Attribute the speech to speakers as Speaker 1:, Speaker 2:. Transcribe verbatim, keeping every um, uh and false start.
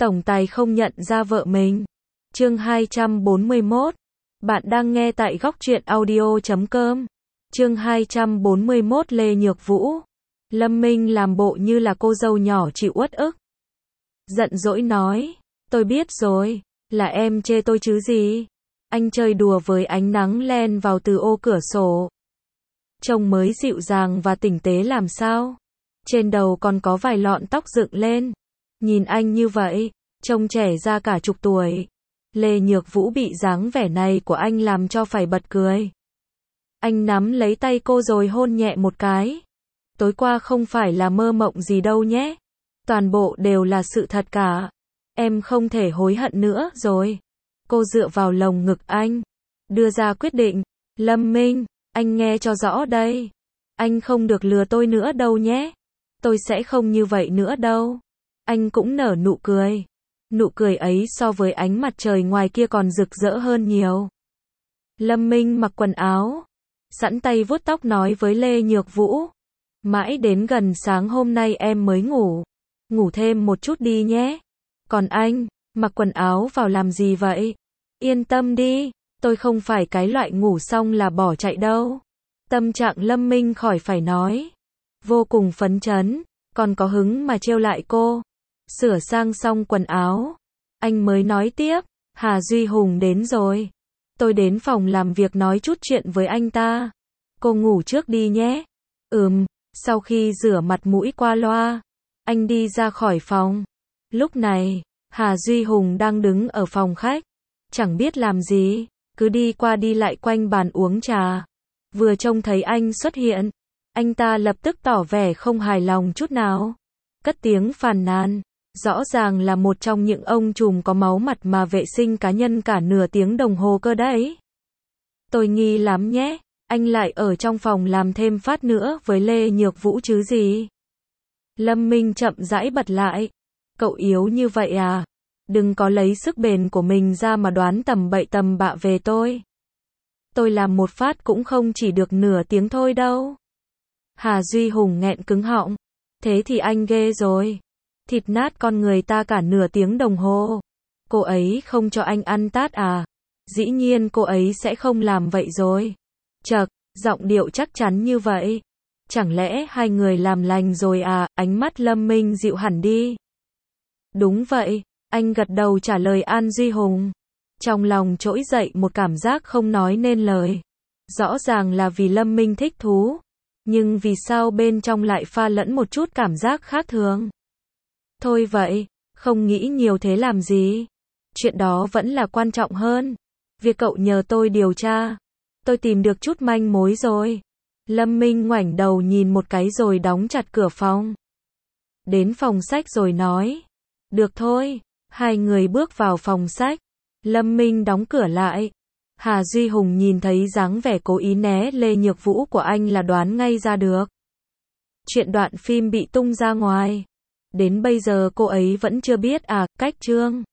Speaker 1: tổng tài không nhận ra vợ mình. Chương hai trăm bốn mươi mốt. Bạn đang nghe tại góc truyện audio chấm com. Chương hai trăm bốn mươi mốt. Lê Nhược Vũ. Lâm Minh làm bộ như là cô dâu nhỏ chịu uất ức. Giận dỗi nói, tôi biết rồi, là em chê tôi chứ gì. Anh chơi đùa với ánh nắng len vào từ ô cửa sổ. Trông mới dịu dàng và tinh tế làm sao. Trên đầu còn có vài lọn tóc dựng lên. Nhìn anh như vậy, trông trẻ ra cả chục tuổi. Lê Nhược Vũ bị dáng vẻ này của anh làm cho phải bật cười. Anh nắm lấy tay cô rồi hôn nhẹ một cái. Tối qua không phải là mơ mộng gì đâu nhé. Toàn bộ đều là sự thật cả. Em không thể hối hận nữa rồi. Cô dựa vào lồng ngực anh, đưa ra quyết định. Lâm Minh, anh nghe cho rõ đây. Anh không được lừa tôi nữa đâu nhé. Tôi sẽ không như vậy nữa đâu. Anh cũng nở nụ cười. Nụ cười ấy so với ánh mặt trời ngoài kia còn rực rỡ hơn nhiều. Lâm Minh mặc quần áo, sẵn tay vuốt tóc nói với Lê Nhược Vũ. Mãi đến gần sáng hôm nay em mới ngủ. Ngủ thêm một chút đi nhé. Còn anh, mặc quần áo vào làm gì vậy? Yên tâm đi, tôi không phải cái loại ngủ xong là bỏ chạy đâu. Tâm trạng Lâm Minh khỏi phải nói. Vô cùng phấn chấn, còn có hứng mà trêu lại cô. Sửa sang xong quần áo, anh mới nói tiếp, Hà Duy Hùng đến rồi. Tôi đến phòng làm việc nói chút chuyện với anh ta. Cô ngủ trước đi nhé. Ừm, sau khi rửa mặt mũi qua loa, anh đi ra khỏi phòng. Lúc này, Hà Duy Hùng đang đứng ở phòng khách. Chẳng biết làm gì, cứ đi qua đi lại quanh bàn uống trà. Vừa trông thấy anh xuất hiện, anh ta lập tức tỏ vẻ không hài lòng chút nào. Cất tiếng phàn nàn. Rõ ràng là một trong những ông trùm có máu mặt mà vệ sinh cá nhân cả nửa tiếng đồng hồ cơ đấy. Tôi nghi lắm nhé, anh lại ở trong phòng làm thêm phát nữa với Lê Nhược Vũ chứ gì. Lâm Minh chậm rãi bật lại. Cậu yếu như vậy à? Đừng có lấy sức bền của mình ra mà đoán tầm bậy tầm bạ về tôi. Tôi làm một phát cũng không chỉ được nửa tiếng thôi đâu. Hà Duy Hùng nghẹn cứng họng. Thế thì anh ghê rồi. Thịt nát con người ta cả nửa tiếng đồng hồ. Cô ấy không cho anh ăn tát à? Dĩ nhiên cô ấy sẽ không làm vậy rồi. Chậc, giọng điệu chắc chắn như vậy. Chẳng lẽ hai người làm lành rồi à? Ánh mắt Lâm Minh dịu hẳn đi. Đúng vậy, anh gật đầu trả lời An Duy Hùng. Trong lòng trỗi dậy một cảm giác không nói nên lời. Rõ ràng là vì Lâm Minh thích thú. Nhưng vì sao bên trong lại pha lẫn một chút cảm giác khác thường? Thôi vậy, không nghĩ nhiều thế làm gì. Chuyện đó vẫn là quan trọng hơn. Việc cậu nhờ tôi điều tra. Tôi tìm được chút manh mối rồi. Lâm Minh ngoảnh đầu nhìn một cái rồi đóng chặt cửa phòng. Đến phòng sách rồi nói. Được thôi. Hai người bước vào phòng sách. Lâm Minh đóng cửa lại. Hà Duy Hùng nhìn thấy dáng vẻ cố ý né Lê Nhược Vũ của anh là đoán ngay ra được. Chuyện đoạn phim bị tung ra ngoài. Đến bây giờ cô ấy vẫn chưa biết à, cách chương.